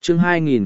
chương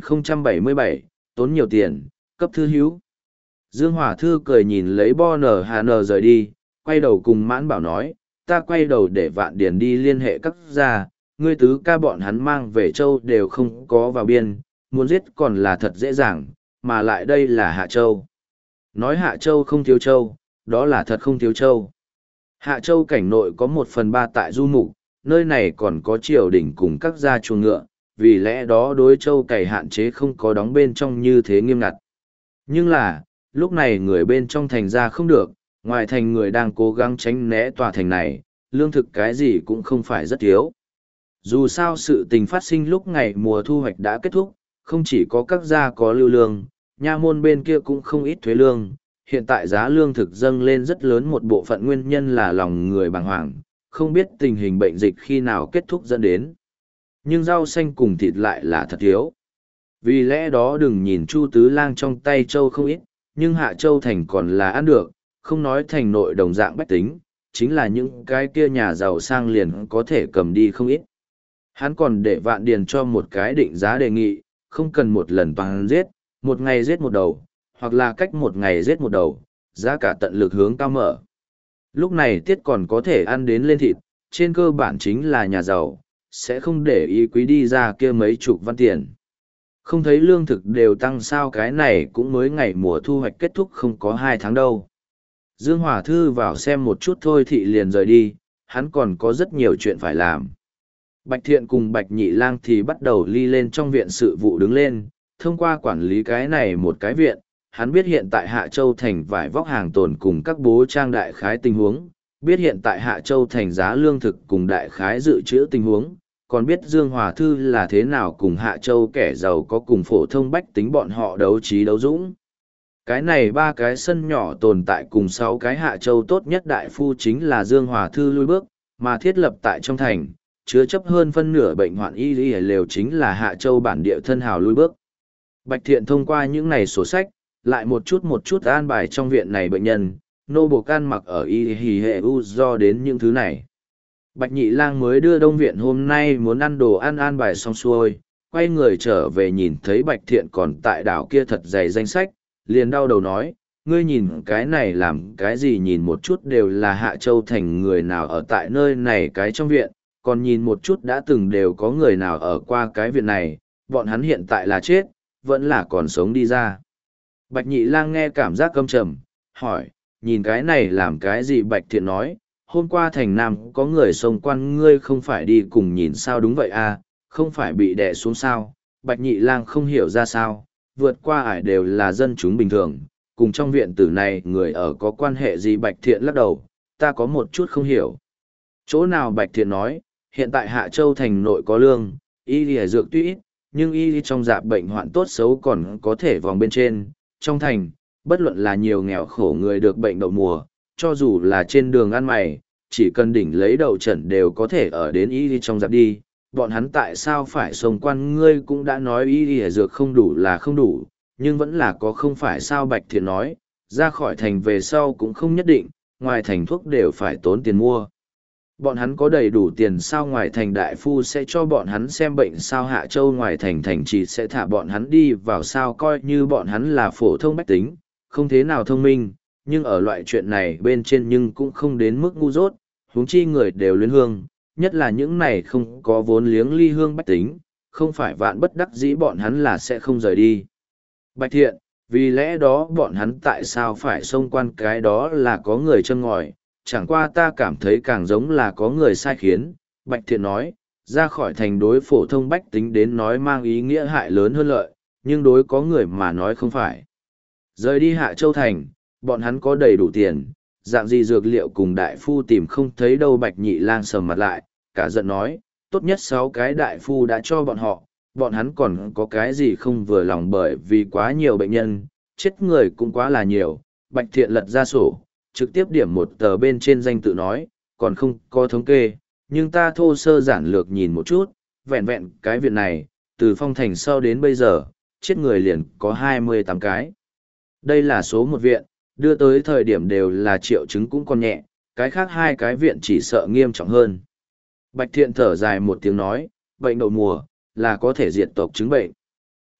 2077, tốn nhiều tiền, cấp thư hữu. Dương Hòa Thư cười nhìn lấy Bo Nở Hà Nở rời đi, quay đầu cùng Mãn Bảo nói, ta quay đầu để Vạn Điền đi liên hệ các gia, ngươi tứ ca bọn hắn mang về châu đều không có vào biên, muốn giết còn là thật dễ dàng, mà lại đây là Hạ Châu. Nói Hạ Châu không thiếu châu, đó là thật không thiếu châu. Hạ Châu cảnh nội có 1/3 tại du mục, nơi này còn có triều đình cùng các gia chuồng ngựa, vì lẽ đó đối châu cày hạn chế không có đóng bên trong như thế nghiêm ngặt. Nhưng là, lúc này người bên trong thành ra không được, ngoài thành người đang cố gắng tránh né tòa thành này, lương thực cái gì cũng không phải rất thiếu. Dù sao sự tình phát sinh lúc ngày mùa thu hoạch đã kết thúc, không chỉ có các gia có lưu lương, nha môn bên kia cũng không ít thuế lương. Hiện tại giá lương thực dâng lên rất lớn, một bộ phận nguyên nhân là lòng người bàng hoàng, không biết tình hình bệnh dịch khi nào kết thúc dẫn đến. Nhưng rau xanh cùng thịt lại là thật thiếu. Vì lẽ đó đừng nhìn Chu Tứ Lang trong tay châu không ít, nhưng Hạ Châu thành còn là ăn được, không nói thành nội đồng dạng bách tính, chính là những cái kia nhà giàu sang liền có thể cầm đi không ít. Hắn còn để Vạn Điền cho một cái định giá đề nghị, không cần một lần toàn giết, một ngày giết một đầu, hoặc là cách một ngày giết một đầu, giá cả tận lực hướng cao mở. Lúc này tiết còn có thể ăn đến lên thịt, trên cơ bản chính là nhà giàu, sẽ không để ý quý đi ra kia mấy chục văn tiền. Không thấy lương thực đều tăng sao, cái này cũng mới ngày mùa thu hoạch kết thúc không có 2 tháng đâu. Dương Hòa Thư vào xem một chút thôi thị liền rời đi, hắn còn có rất nhiều chuyện phải làm. Bạch Thiện cùng Bạch Nhị Lang thì bắt đầu ly lên trong viện sự vụ đứng lên, thông qua quản lý cái này một cái viện, hắn biết hiện tại Hạ Châu thành vải vóc hàng tồn cùng các bố trang đại khái tình huống, biết hiện tại Hạ Châu thành giá lương thực cùng đại khái dự trữ tình huống, còn biết Dương Hòa Thư là thế nào cùng Hạ Châu kẻ giàu có cùng phổ thông bách tính bọn họ đấu trí đấu dũng. Cái này 3 cái sân nhỏ tồn tại cùng 6 cái Hạ Châu tốt nhất đại phu chính là Dương Hòa Thư lui bước, mà thiết lập tại trong thành, chứa chấp hơn phân nửa bệnh hoạn y lý lều chính là Hạ Châu bản địa thân hào lui bước. Bạch Thiện thông qua những này sổ sách, lại một chút an bài trong viện này bệnh nhân, nô buộc ăn mặc ở y hì hệ u do đến những thứ này. Bạch Nhị Lang mới đưa Đông Viện hôm nay muốn ăn đồ ăn an bài xong xuôi, quay người trở về nhìn thấy Bạch Thiện còn tại đảo kia thật dày danh sách, liền đau đầu nói, ngươi nhìn cái này làm cái gì, nhìn một chút đều là Hạ Châu thành người nào ở tại nơi này cái trong viện, còn nhìn một chút đã từng đều có người nào ở qua cái viện này, bọn hắn hiện tại là chết, vẫn là còn sống đi ra. Bạch Nhị Lang nghe cảm giác căm trầm, hỏi, nhìn cái này làm cái gì? Bạch Thiện nói, hôm qua thành Nam có người xông quan, ngươi không phải đi cùng nhìn sao? Đúng vậy à, không phải bị đè xuống sao? Bạch Nhị Lang không hiểu ra sao, vượt qua ải đều là dân chúng bình thường, cùng trong viện tử này người ở có quan hệ gì? Bạch Thiện lắc đầu, ta có một chút không hiểu. Chỗ nào? Bạch Thiện nói, hiện tại Hạ Châu thành nội có lương, y lìa dược tuy ít, nhưng y trong dạp bệnh hoạn tốt xấu còn có thể vòng bên trên. Trong thành, bất luận là nhiều nghèo khổ người được bệnh đậu mùa, cho dù là trên đường ăn mày, chỉ cần đỉnh lấy đậu trần đều có thể ở đến y trong dạp đi. Bọn hắn tại sao phải xông quan? Ngươi cũng đã nói y dược không đủ là không đủ, nhưng vẫn là có, không phải sao? Bạch Thiện nói, ra khỏi thành về sau cũng không nhất định, ngoài thành thuốc đều phải tốn tiền mua. Bọn hắn có đầy đủ tiền sao? Ngoài thành đại phu sẽ cho bọn hắn xem bệnh sao? Hạ Châu ngoài thành thành chỉ sẽ thả bọn hắn đi vào sao? Coi như bọn hắn là phổ thông bách tính, không thế nào thông minh, nhưng ở loại chuyện này bên trên nhưng cũng không đến mức ngu dốt, huống chi người đều luyến hương, nhất là những này không có vốn liếng ly hương bách tính, không phải vạn bất đắc dĩ bọn hắn là sẽ không rời đi. Bạch Thiện, vì lẽ đó bọn hắn tại sao phải xông quan? Cái đó là có người châm ngòi, chẳng qua ta cảm thấy càng giống là có người sai khiến. Bạch Thiện nói, ra khỏi thành đối phổ thông bách tính đến nói mang ý nghĩa hại lớn hơn lợi, nhưng đối có người mà nói không phải. Rời đi Hạ Châu thành, bọn hắn có đầy đủ tiền, dạng gì dược liệu cùng đại phu tìm không thấy đâu. Bạch Nhị Lang sầm mặt lại, cả giận nói, tốt nhất 6 cái đại phu đã cho bọn hắn còn có cái gì không vừa lòng? Bởi vì quá nhiều bệnh nhân, chết người cũng quá là nhiều. Bạch Thiện lật ra sổ, trực tiếp điểm một tờ bên trên danh tự nói, còn không có thống kê, nhưng ta thô sơ giản lược nhìn một chút, vẹn vẹn cái viện này, từ phong thành sau đến bây giờ, chết người liền có 28 cái. Đây là số một viện, đưa tới thời điểm đều là triệu chứng cũng còn nhẹ, cái khác 2 cái viện chỉ sợ nghiêm trọng hơn. Bạch Thiện thở dài một tiếng nói, bệnh đậu mùa, là có thể diệt tộc chứng bệnh.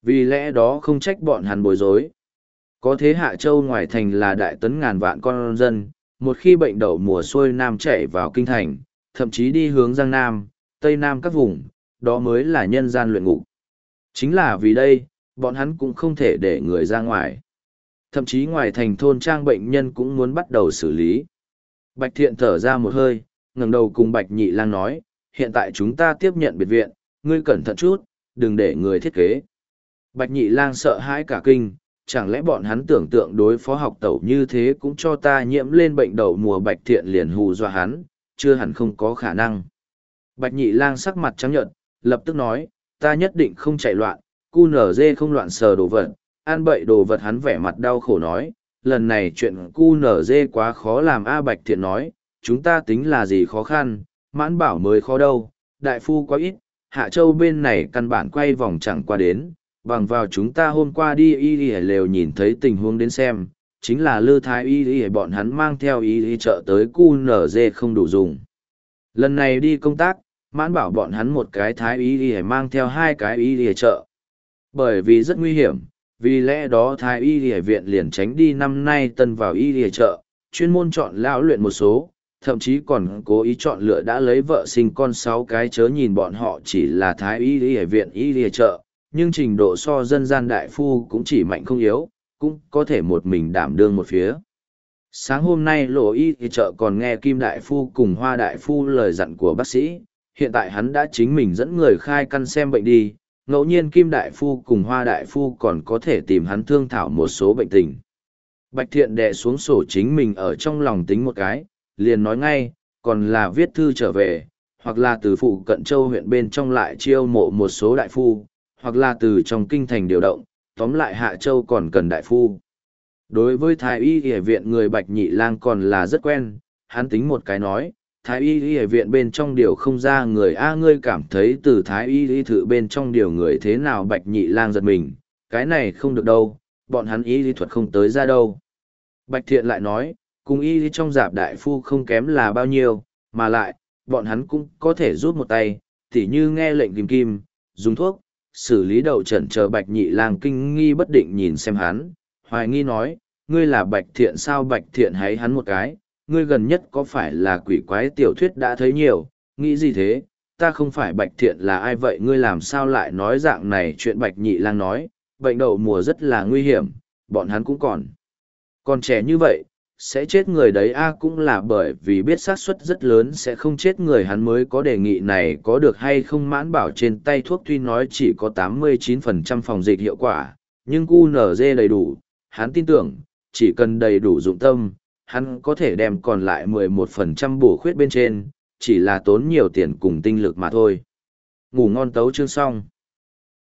Vì lẽ đó không trách bọn hắn bối rối. Có thế Hạ Châu ngoài thành là đại tấn ngàn vạn con dân, một khi bệnh đậu mùa xuôi nam chạy vào kinh thành, thậm chí đi hướng Giang Nam, Tây Nam các vùng, đó mới là nhân gian luyện ngục. Chính là vì đây, bọn hắn cũng không thể để người ra ngoài. Thậm chí ngoài thành thôn trang bệnh nhân cũng muốn bắt đầu xử lý. Bạch Thiện thở ra một hơi, ngẩng đầu cùng Bạch Nhị Lang nói, hiện tại chúng ta tiếp nhận biệt viện, ngươi cẩn thận chút, đừng để người thiết kế. Bạch Nhị Lang sợ hãi cả kinh, chẳng lẽ bọn hắn tưởng tượng đối phó học tẩu như thế cũng cho ta nhiễm lên bệnh đậu mùa. Bạch Thiện liền hù dọa hắn, chưa hẳn không có khả năng. Bạch Nhị Lang sắc mặt trắng nhợt, lập tức nói, ta nhất định không chạy loạn, cu nở dê không loạn sờ đồ vật, ăn bậy đồ vật. Hắn vẻ mặt đau khổ nói, lần này chuyện cu nở dê quá khó làm. Bạch Thiện nói, chúng ta tính là gì khó khăn, Mãn Bảo mới khó đâu, đại phu quá ít, Hạ Châu bên này căn bản quay vòng chẳng qua đến, bằng vào chúng ta hôm qua đi y lều nhìn thấy tình huống đến xem, chính là Lư Thái y bọn hắn mang theo y trợ tới cu nở dê không đủ dùng. Lần này đi công tác, Mãn Bảo bọn hắn một cái Thái y mang theo hai cái y trợ. Bởi vì rất nguy hiểm, vì lẽ đó Thái y viện liền tránh đi năm nay tân vào y trợ, chuyên môn chọn lão luyện một số, thậm chí còn cố ý chọn lựa đã lấy vợ sinh con 6 cái, chớ nhìn bọn họ chỉ là Thái y viện y trợ, nhưng trình độ so dân gian đại phu cũng chỉ mạnh không yếu, cũng có thể một mình đảm đương một phía. Sáng hôm nay Lộ y trợ còn nghe Kim đại phu cùng Hoa đại phu lời dặn của bác sĩ, hiện tại hắn đã chính mình dẫn người khai căn xem bệnh đi, ngẫu nhiên Kim đại phu cùng Hoa đại phu còn có thể tìm hắn thương thảo một số bệnh tình. Bạch Thiện đè xuống sổ chính mình ở trong lòng tính một cái, liền nói ngay, còn là viết thư trở về, hoặc là từ phụ cận châu huyện bên trong lại chiêu mộ một số đại phu, hoặc là từ trong kinh thành điều động, tóm lại Hạ Châu còn cần đại phu. Đối với Thái y y viện người Bạch Nhị Lang còn là rất quen, hắn tính một cái nói, Thái y y viện bên trong điều không ra người. Ngươi cảm thấy từ Thái y y thự bên trong điều người thế nào? Bạch Nhị Lang giật mình, cái này không được đâu, bọn hắn y lý thuật không tới ra đâu. Bạch Thiện lại nói, cùng y lý trong dạp đại phu không kém là bao nhiêu, mà lại, bọn hắn cũng có thể rút một tay, tỉ như nghe lệnh kim kim, dùng thuốc, xử lý đậu trần. Chờ Bạch Nhị Lang kinh nghi bất định nhìn xem hắn, hoài nghi nói, ngươi là Bạch Thiện sao? Bạch Thiện háy hắn một cái, ngươi gần nhất có phải là quỷ quái tiểu thuyết đã thấy nhiều, nghĩ gì thế, ta không phải Bạch Thiện là ai vậy? Ngươi làm sao lại nói dạng này chuyện? Bạch Nhị Lang nói, bệnh đậu mùa rất là nguy hiểm, bọn hắn cũng còn trẻ như vậy, sẽ chết người đấy. Cũng là bởi vì biết xác suất rất lớn sẽ không chết người, hắn mới có đề nghị này, có được hay không? Mãn Bảo trên tay thuốc tuy nói chỉ có 89% phòng dịch hiệu quả, nhưng QNZ đầy đủ, hắn tin tưởng, chỉ cần đầy đủ dụng tâm, hắn có thể đem còn lại 11% bổ khuyết bên trên, chỉ là tốn nhiều tiền cùng tinh lực mà thôi. Ngủ ngon tấu chương xong.